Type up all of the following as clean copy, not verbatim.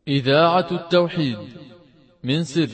إذاعة التوحيد من سر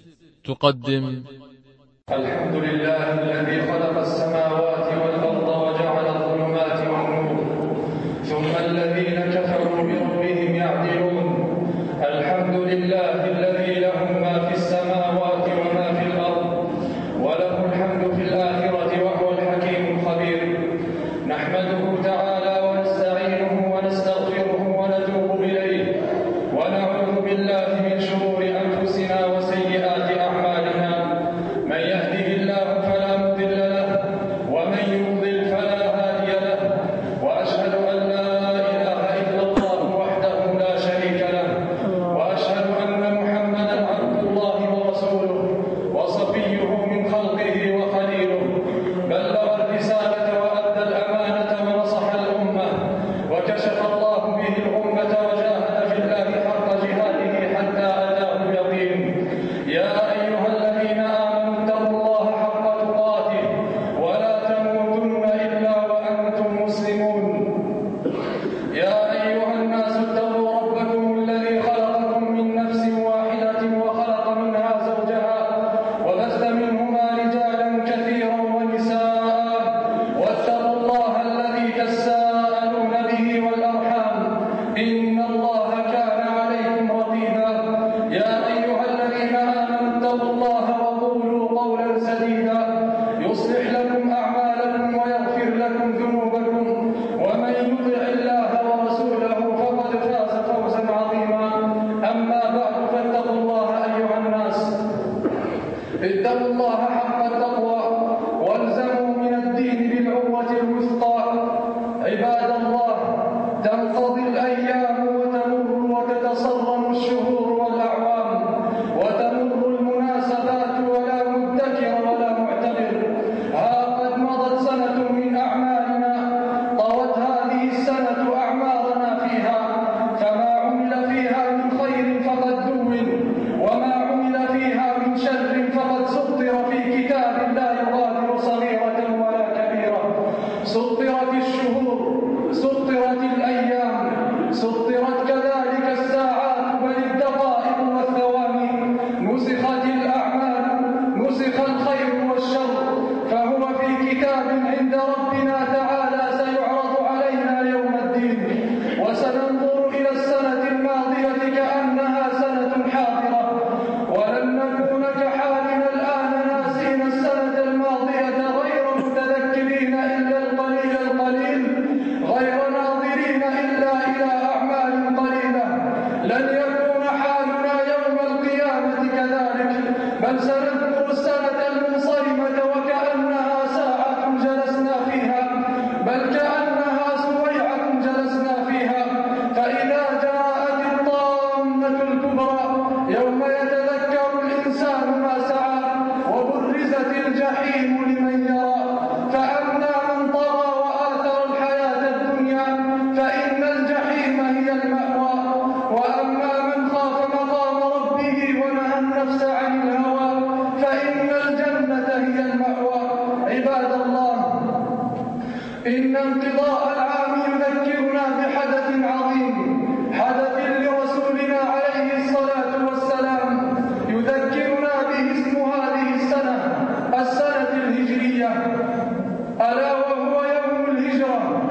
تقدم الحمد لله الذي خلق السماوات والأرض وجعل الظلمات والنور ثم الذين كفروا بربهم يعدلون. الحمد لله الذي له ما في السماوات وما في الأرض وله الحمد في الآخرة وهو الحكيم الخبير. نحمده تعالى ونستعينه ونستغفره ونتوب إليه ونعوذ بالله من شرور أنفسنا وسيئات أعمالنا. من يهده الله فلا مضل له ومن يضلل فلا هادي له، وأشهد أن لا إله إلا الله وحده لا شريك له، وأشهد أن محمدا عبد الله ورسوله وصفيه من خلقه وخليله. بلغ الرسالة وأدى الأمانة ونصح الأمة وكشف الله به الأمة وجاهد في الله حق جهاده حتى أتاه اليقين. يا أيها الذين آمنوا اتقوا الله حق تقاته ولا تموتن إلا وأنتم مسلمون. يا أيها الناس اتقوا ربكم الذي خلقكم من نفس واحدة وخلق منها زوجها وبث منهما رجالا كثيرا ونساء، واتقوا الله الذي تساءلون به والأرحام إن الله كان عليكم رقيبا. يا أيها الذين آمنوا اتقوا الله وقولوا قولا سديدا يصلح لكم أعمالكم ويغفر لكم ذنوبكم، ومن يطع الله ورسوله فقد فاز فوزا عظيما. أما بعد، فاتقوا الله أيها الناس، اتقوا الله حق التقوى والزموا من الدين بالعروة الوثقى. عباد الله، تنقضي الأيام وتمر وتتصرم الشهور والأعوام وتمر المناسبات ولا مدكر ولا معتبر. ها قد مضت سنة من أعمالنا، طوت هذه السنة أعمارنا فيها، فما عمل فيها من خير فقد دون، وما عمل فيها من شر فقد سطر في كتاب لا يغادر صغيرة ولا كبيرة. سطرت الشهور، سطرت الأيام، سطرت كذلك الساعات بل الدقائق والثواني. نسخت الأعمال، نسخ الخير والشر، فهو في كتاب عند ربنا تعالى سيعرض علينا يوم الدين، وسننظر إلى السنة الماضية كأنها سنة حاضرة، ولن نكون كحالنا الآن ناسين السنة الماضية غير متذكرين إلا القليل القليل، غير ناظرين إلا إلى أعمال قليلة. لن يكون حالنا يوم القيامة كذلك، بل سنذكر السنة المنصرمة وكأنها ساعة جلسنا فيها، بل كأنها سويعة جلسنا فيها. فإذا جاءت الطامة الكبرى يوم يتذكر الإنسان ما سعى وبرزت الجحيم لمن يرى. فأما من طغى وآثر الحياة الدنيا فإن الجحيم هي المأوى، وأما من خاف مقام ربه ونهى النفس عن الهوى فإن الجنة هي المأوى. عباد الله، إن انقضاء العام يذكرنا بحدث عظيم، حدث لرسولنا عليه الصلاة والسلام، يذكرنا به اسم هذه السنة، السنة الهجرية، ألا وهو يوم الهجرة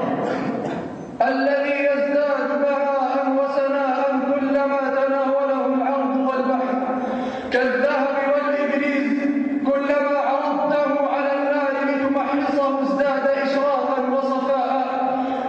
الذي يزداد بهاء وسناء كلما تناوله العرض والبحر، كالذهب والإبريز، كلما عرضته على النار لتمحصه ازداد إشراقا وصفاء.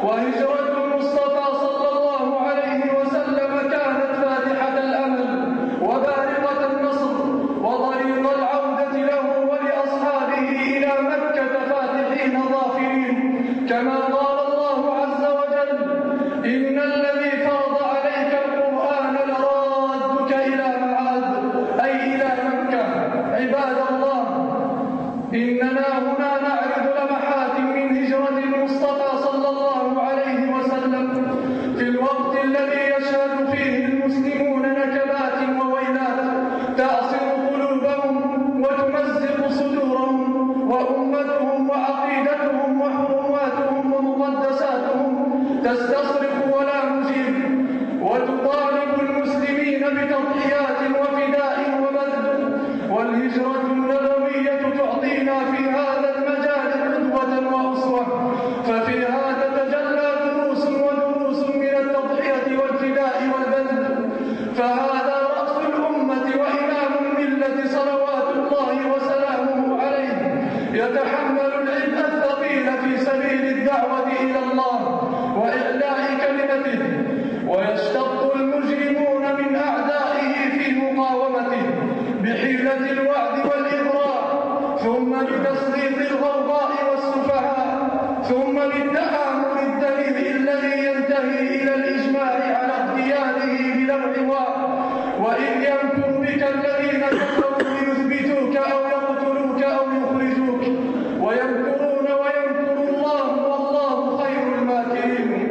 بتضحيات وفداء وبذل، والهجرة النبوية تعطينا في هذا المجال قدوة وأسوة، ففي هذا تجلى دروس ودروس من التضحية والفداء والبذل، فهذا رأس الأمة وإمام الملة صلوات الله وسلامه عليه، يتحمل العبء الثقيل في سبيل الدعوة إلى الله وإعلاء كلمته، ويشتط المجرمون من أعدائه في مقاومته بحيلة الوعد والإغراء، ثم بتسليط الغوغاء والسفهاء، ثم بالتآمر الدليل الذي ينتهي إلى الإجماع على اغتياله بلا انعواء. وإذ يمكر بك الذين كفروا ليثبتوك أو يقتلوك أو يخرجوك، ويمكرون ويمكر الله والله خير الماكرين.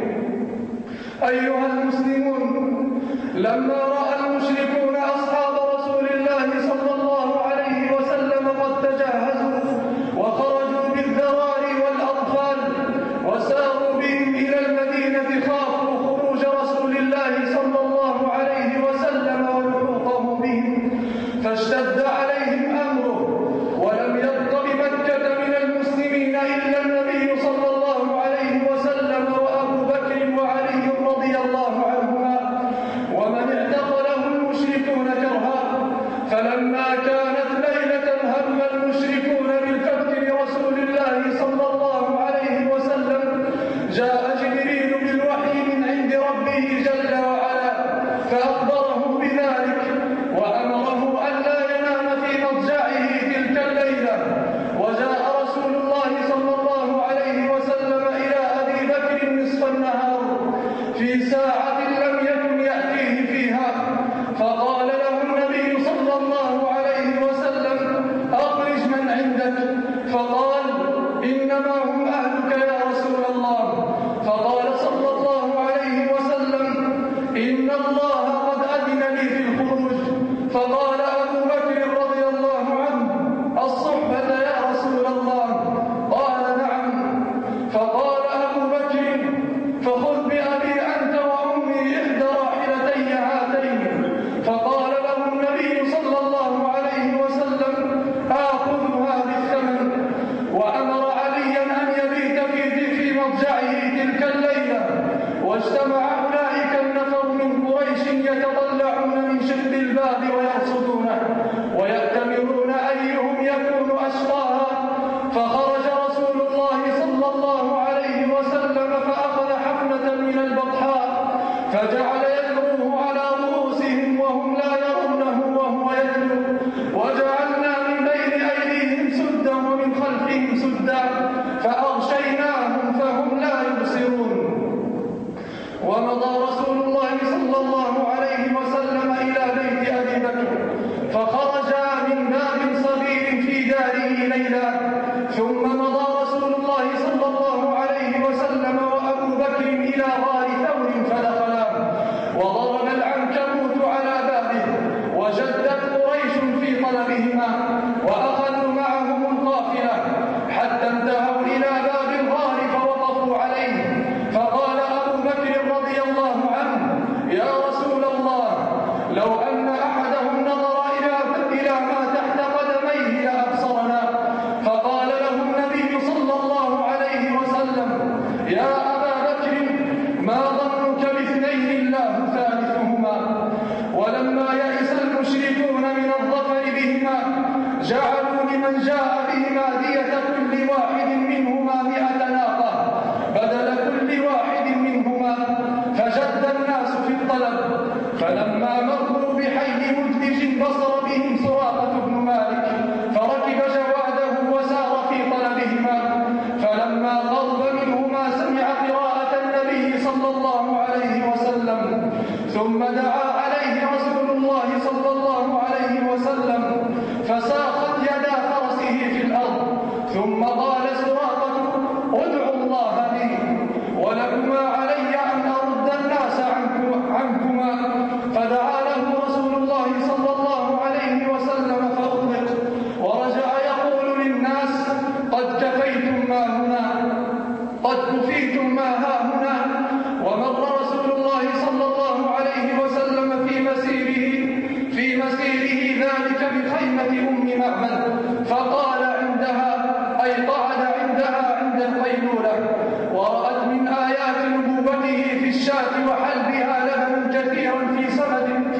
أيها المسلمون، لما رأى المشركون أصحاب رسول الله صلى الله عليه وسلم قد تجهزوا وخرجوا بالذراري والأطفال وساروا بهم إلى المدينة، خافوا خروج رسول الله صلى الله عليه وسلم ولحوقه بهم، فاشتد عليهم أمره، ولم يبق بمكة من المسلمين إلا النبي صلى الله عليه وسلم وأبو بكر وعلي رضي الله عنهما، ومن اعتقله المشركون كرها. فلما كانت ليلة هم المشركون بالفتك لرسول الله صلى الله عليه وسلم، جاء جبريل بالوحي من عند ربه جل وعلا فأخبره بذلك، وأمره أن لا ينام في مضجعه تلك الليلة. وجاء رسول الله صلى الله عليه وسلم إلى أبي بكر نصف النهار في ساعة لم يكن يأتيه فيها، فقال له النبي صلى الله عليه وسلم: أخرج من عندك. فقال: إنما هم أهلك يا رسول الله. فقال صلى الله عليه وسلم: إن الله قد أذن لي في الخروج. فقال أبو بكر رضي الله عنه: الصحبة يا رسول الله؟ قال: نعم. فقال أبو بكر: فخذ بأبي أنت وأمي إحدى راحلتي هاتين. فقال له النبي صلى الله عليه وسلم: آخذها بالثمن. وأمر عليا أن يبيت في مضجعه تلك الليلة. واجتمع أولئك النفر من قريش يتطلعون من شق الباب ويرصدونه ويأتمرون أيهم يكون أشقاها. فخرج رسول الله صلى الله عليه وسلم فأخذ حفنة من البطحاء فجعل يتلوه على رؤوسهم وهم لا يرونه وهو يتلو، وجعلنا من بين أيديهم سدا ومن خلفهم سدا فأغشيناهم فهم لا يبصرون. ومضى رسول الله صلى الله عليه وسلم إلى بيت أبي بكر، فخرجا من باب صغير في داره ليلا، ثم مضى رسول الله صلى الله عليه وسلم وأبو بكر إلى غار ثور فدخلا، وضرب العنكبوت على بابه، وجدت قريش في طلبهما، وأخذوا معهم القافلة حتى انتهوا إلى باب الغار فوقفوا عليه. فقال أبو بكر رضي الله عنه: يا رسول الله، لو أن أحدهم نظر إلى ما تحت قدميه لأبصرنا. فقال له النبي صلى الله عليه وسلم: يا أبا بكر، ما ظنك باثنين الله ثالثهما؟ ولما يئس المشركون من الظفر بهما جعلوا لمن جاء بهما دية كل واحد منهما 100 ناقة بدل كل واحد منهما، فجد الناس في الطلب. فلما مروا بحي مدلج بصر بهم سراقة بن مالك، فركب جواده وسار في طلبهما. فلما قرب منهما سمع قراءة النبي صلى الله عليه وسلم، ثم دعا عليه رسول الله صلى الله عليه وسلم، فساقت يدا فرسه في الأرض، ثم قال سراقة: ادعوا الله لي، ولكما علي أن أرد الناس عنكما. فدعا له رسول الله صلى الله عليه وسلم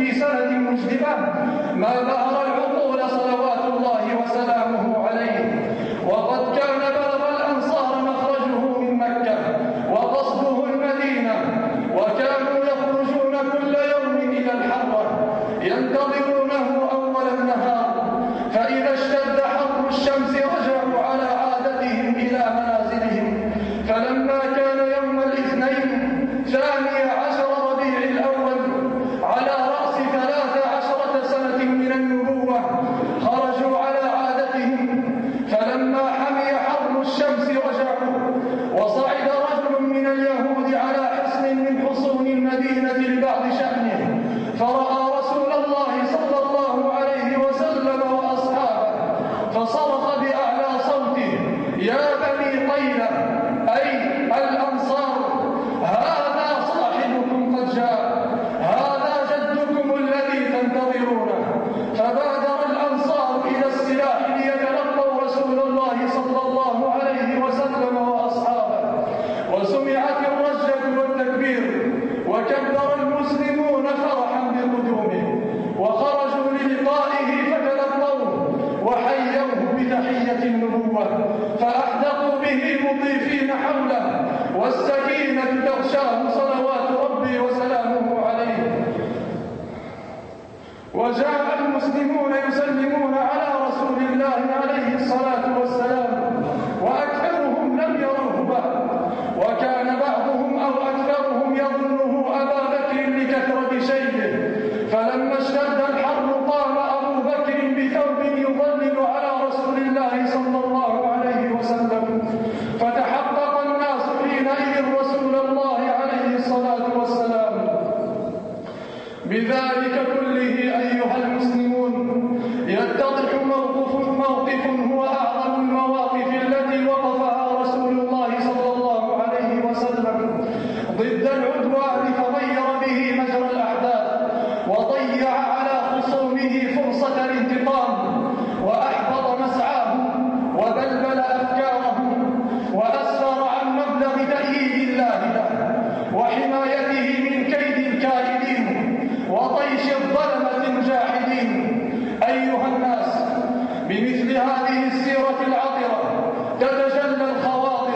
في سنة مجدبة ما بهر العقول صلوات الله وسلامه عليه. وقد كان بلغ الأنصار مخرجه من مكة وقصده المدينة، وكانوا يخرجون كل يوم إلى الحرة ينتظرونه أول النهار، فإذا اشتد حر الشمس رجعوا على عادتهم إلى منازلهم. فلما كان يوم الاثنين 12 ربيع الأول على رأس 13 سنة من النبوة خرجوا على عادتهم. فلما حمي حر الشمس رجعوا، وصعد رجل من اليهود على حصن من حصون المدينة لبعض شأنه، فرأى رسول الله صلى الله عليه وسلم وأصحابه، فصرخ بأعلى صوته: يا بني طيلة، أي الأنصار، هذا صاحبكم قد جاء، هذا جدكم الذي تنتظرونه. فبادر الأنصار إلى السلاح ليتلقوا رسول الله صلى الله عليه وسلم وأصحابه، وسمعت الرجة والتكبير، وكبر المسلمون فرحا بقدومه، وخرجوا للقائه فتلقوه وحيوه بتحية النبوة، فأحدقوا به مضيفين حوله، والسكينة تغشاه صلوات ربي وسلامه عليه. وجاء المسلمون يسلمون على رسول الله عليه الصلاة والسلام، وأكثرهم لم يروه بعد، وكان بعضهم أو أكثرهم يظنه أبا بكر لكثرة شيبه. فلما اشتد الحر قام أبو بكر بثوب يظلل على رسول الله صلى الله عليه وسلم، فتحقق الناس حينئذ رسول الله عليه الصلاة والسلام. بذلك كله أيها المسلمون يتضح موقف هو أعظم المواقف التي وقفها رسول الله صلى الله عليه وسلم ضد العدوان، فغير به مجرى الأحداث، وضيع على خصومه فرصة الانتقام، وأحبط مسعاهم، وبلبل أفكارهم، وأسفر عن مبلغ تأييد الله له وحمايته من كيد الكائدين وطيش الظلمة الجاحدين. أيها الناس، بمثل هذه السيرة العطرة تتجلى الخواطر،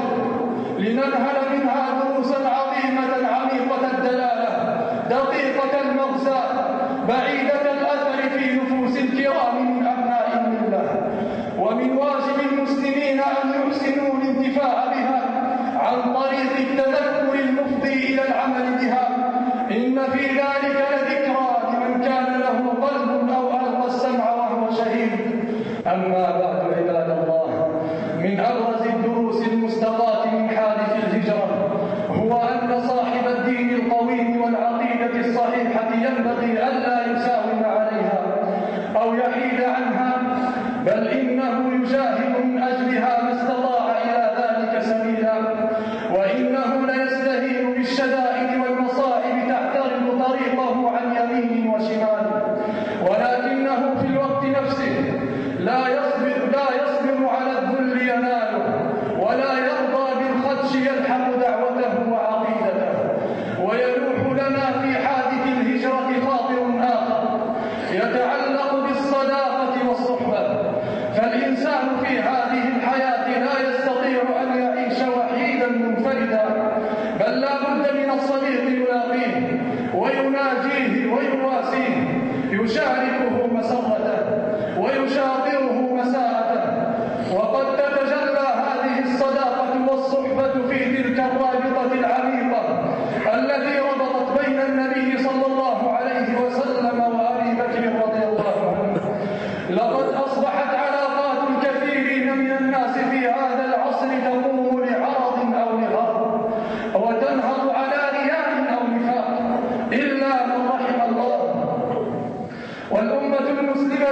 لننهل منها دروسا عظيمة عميقة الدلالة، دقيقة المغزى، بعيدة الأثر في نفوس الكرام من أبناء الملة. ومن واجب المسلمين أن يحسنوا الانتفاع بها عن طريق التذكر المفضي إلى العمل بها. إن في ذلك لذكرى لمن كان له قلب أو ألقى السمع وهو شهيد. أما بعد عباد الله، من أبرز الدروس المستقاة من حادث الهجرة هو أن صاحب الدين القويم والعقيدة الصحيحة ينبغي ألا يساوم عليها أو يحيد عنها، بل إنه يجاهد من أجلها ما استطاع إلى ذلك سبيلا، وإنه ليستهين بالشدائد والمصائب تعترض طريقه عن يمين وشمال، ولكنه في الوقت نفسه لا يصبر على الذل يناله، ولا يرضى بالخدش يلحق دعوته وعقيدته. ويلوح لنا في حادث الهجرة خاطر آخر يتعلق بالصداقة والصحبة. فالإنسان في هذه الحياة لا يستطيع أن يعيش وحيدا منفردا، بل لا بد من الصديق يلاقيه ويناجيه ويواسيه، يشاركه مسرته ويشاطره مساءته. وقد تتجلى هذه الصداقة والصحبة في تلك الرابطة العميقة التي ربطت بين النبي صلى الله عليه وسلم وأبي بكر رضي الله عنه. لقد أصبحت علاقات الكثيرين من الناس في هذا العصر تقوم لعرض أو لغرض، وتنهض على رياء أو نفاق، إلا من رحم الله. والأمة المسلمة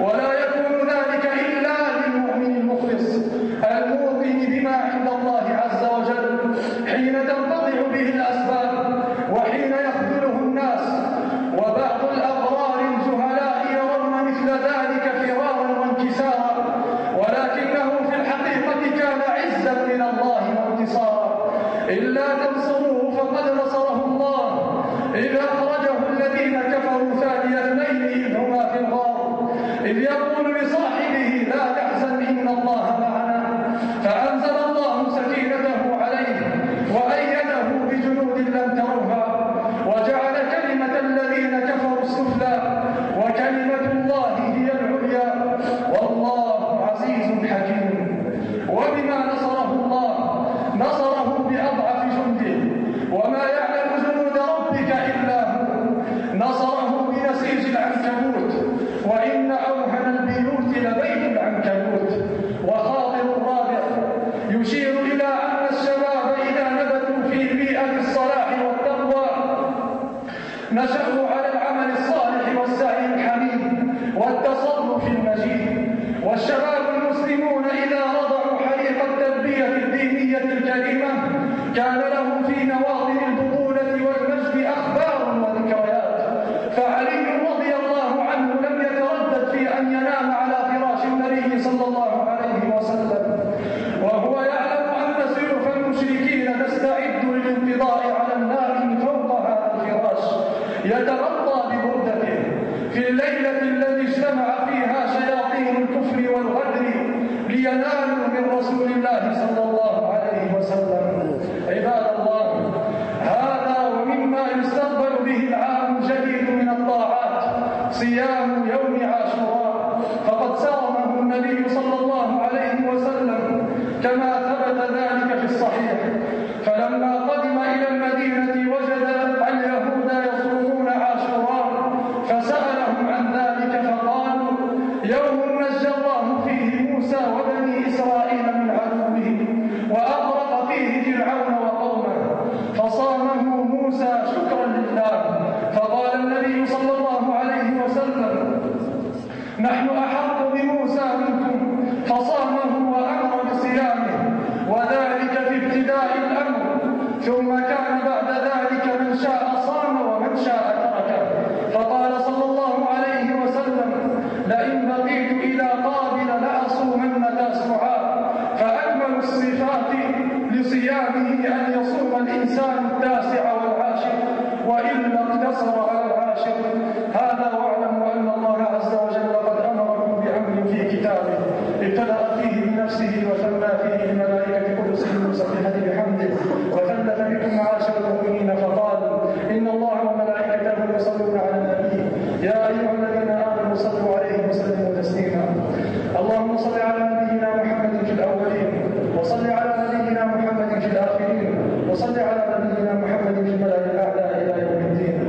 ولا يكون ذلك إلا للمؤمن المخلص الموقن بما عند الله عز وجل حين تنقطع به الأسباب وحين يخذله الناس. وبعض الأبرار الجهلاء يرون مثل ذلك فرارا وانكسارا، ولكنه في الحقيقة كان عزا من الله وانتصارا. إلا تنصروه فقد نصره الله إذ أخرجه الذين كفروا ثاني اثنين إذ هما في الغار إذ يقول لصاحبه لا تحزن إن الله معنا، فأنزل الله سكينته عليه وأيده بجنود لم تروها وجعل كلمة الذين كفروا السفلى وكلمة الله هي العليا والله عزيز حكيم. وبما نصره الله نصره بأضعف جنده وما يعلم جنود ربك إلا هو، نصره بنسيج العنكبوت وإن أوهن البيوت لبيت العنكبوت. وخاطر الرابع يشير إلى أن الشباب إذا نبتوا في بيئة الصلاح والتقوى نشأوا على العمل الصالح والسعي الحميد والتصرف المجيد. والشباب المسلمون إذا رضعوا حريق التربية الدينية الكريمة كان لهم في نواطن البطولة والمجد أخبار وذكريات. فعلي رضي الله عنه لم يتردد في أن ينام على فراش النبي صلى الله عليه وسلم وهو يعلم أن سيوف المشركين تستعد للانقضاء على النار فوق هذا الفراش يتغطى ببردته في الليلة التي اجتمع فيها شياطين الكفر والغدر لينالوا من رسول الله صلى الله عليه وسلم. عباد الله، هذا ومما يستقبل به العام الجديد من الطاعات صيام يوم عاشوراء، فقد صامه النبي صلى الله عليه وسلم كما ثبت ذلك في الصحيح. فلما قدم إلى المدينة وجد اليهود يصومون عاشوراء فسألهم عن ذلك فقالوا يوم نجى الله فيه موسى وبني إسرائيل من عدوهم وأغرق فيه فرعون وقومه فصامه موسى شكرا لله. فقال النبي صلى الله عليه وسلم نحن أحق بموسى منكم فصامه وأمر بصيامه وذلك في ابتداء الأمر، ثم كان بعد ذلك من شاء صام ومن شاء تركه. فقال صلى الله عليه وسلم لئن بقيت إلى قابل لأصومن تاسعا. فأكمل الصفات لصيامه أن يصوم الإنسان التاسع والعاشر وإلا اقتصر على العاشر. هذا واعلم أن الله عز وجل قد أمركم بأمر في كتابه ابتدأ فيه بنفسه وثنى فيه الملائكة قدسه المسبحة بحمده وثلث بكم معاشر المؤمنين فقال إن الله وملائكته يصلون على النبي يا أيها الذين آمنوا صلوا عليه وسلموا تسليما. اللهم صل على نبينا محمد في الأولين وصل على نبينا محمد في الآخرين وصل على نبينا محمد في الملأ الأعلى إلى يوم الدين.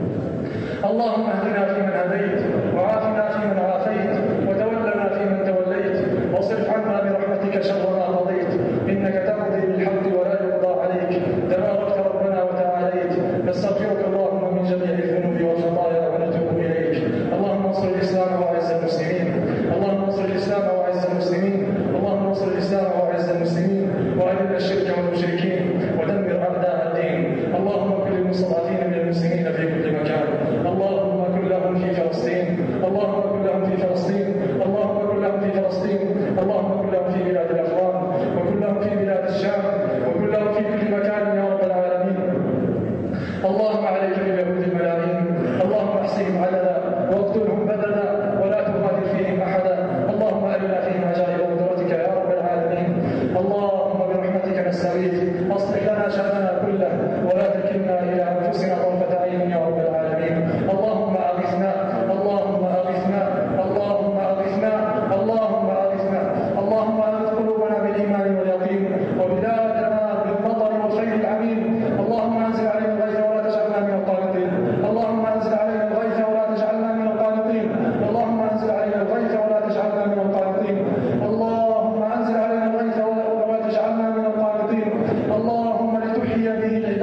اللهم اهدنا فيمن هديت وعافنا فيمن عافيت وتولنا فيمن توليت واصرف عنا برحمتك شر ما قضيت إنك تقضي بالحق ولا يقضى عليك تباركت ربنا وتعاليت. نستغفرك اللهم من جميع الذنوب والخطايا ونتوب إليك. اللهم انصر الإسلام وأعز المسلمين، اللهم انصر الإسلام وأعز المسلمين، اللهم انصر الإسلام وأعز المسلمين وأذل الشرك والمشركين ودمر أعداء الدين. اللهم كن للمستضعفين من المسلمين في كل مكان، اللهم كن لهم في فلسطين، اللهم كن لهم في فلسطين، اللهم كن لهم في فلسطين، اللهم كن لهم في بلاد الأخوان وكن لهم في بلاد الشام وكن لهم في كل مكان يا رب العالمين. اللهم عليك باليهود الملاعين، اللهم احصهم عددا واقتلهم بددا ولا تغادر فيهم أحدا. اللهم أرنا فيهم عجائب قدرتك يا رب العالمين. اللهم برحمتك نستغيث أصلح لنا شأننا كله ولا تكلنا إلى أنفسنا طرفة عين يا رب العالمين. اللهم أغثنا، اللهم أغثنا، اللهم أغثنا، اللهم أغثنا، اللهم أغث قلوبنا بالإيمان واليقين وبلادنا بالمطر والخير العميم. اللهم أنزل علينا الغيث ولا تجعلنا من القانطين، اللهم أنزل علينا الغيث ولا تجعلنا من القانطين، اللهم أنزل علينا الغيث ولا تجعلنا من القانطين، اللهم أنزل علينا الغيث ولا تجعلنا من القانطين. اللهم لتحيي به